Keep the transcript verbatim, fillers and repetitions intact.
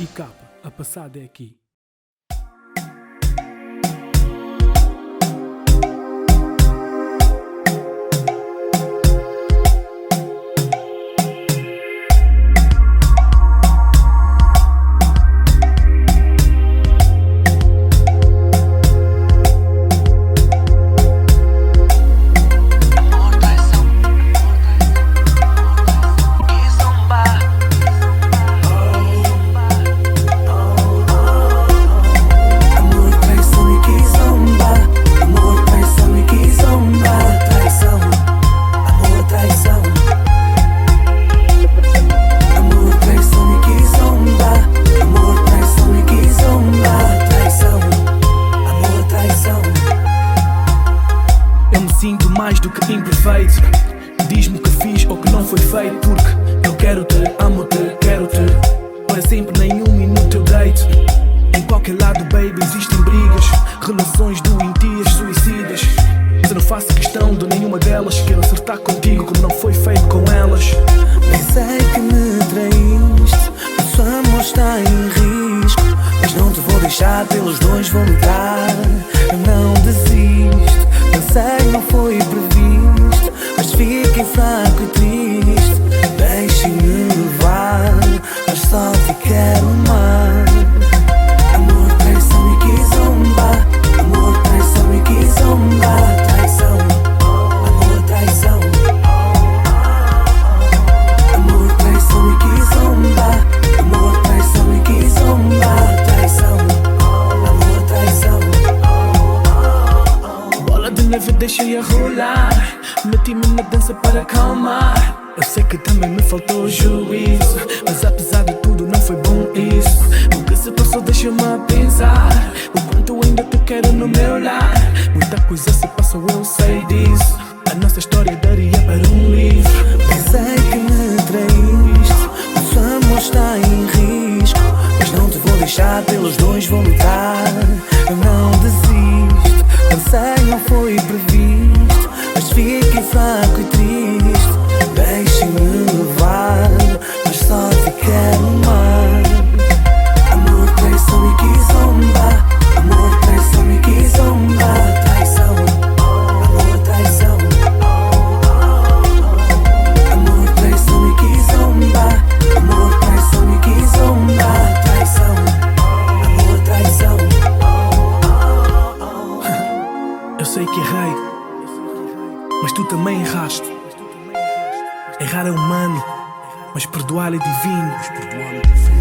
E capa, a passada é aqui. Sinto mais do que imperfeito. Diz-me o que fiz ou que não foi feito, porque eu quero-te, amo-te, quero-te. Não é sempre nenhum minuto eu deito. Em qualquer lado, baby, existem brigas, relações doentias, suicidas. Mas eu não faço questão de nenhuma delas. Quero acertar contigo como não foi feito com elas. Bem sei que me traíste, nosso amor está em risco, mas não te vou deixar, pelos dois vou lutar. Eu não desisto. Pensei, não foi previsto, mas fiquei fraco e triste. Deixe-me levar, mas só te quero amar. Amor, traição e quizomba. Amor, traição e quizomba. Traição, amor, traição. Amor, traição e quizomba. Amor, traição e quizomba. Traição, amor, traição. De neve deixei a rolar, meti-me na dança para acalmar. Eu sei que também me faltou juízo, mas apesar de tudo não foi bom isso. O que se passou deixa-me a pensar o quanto eu ainda te quero no meu lar. Muita coisa se passou, eu sei disso. A nossa história daria para um livro. Pensei que me traíste, nosso amor está em risco, mas não te vou deixar, pelos dois vou lutar. Eu não desisto. Pensei, não foi previsto, mas fiquei fraco e triste. Deixe-me levar, mas só te quero amar. Amor, traição e quizomba. Amor, traição e quizomba. Traição, amor, traição. Amor, traição e quizomba. Amor, traição e quizomba. Traição, amor, traição. Eu sei que errei, mas tu também erraste. Errar é humano, mas perdoar é divino.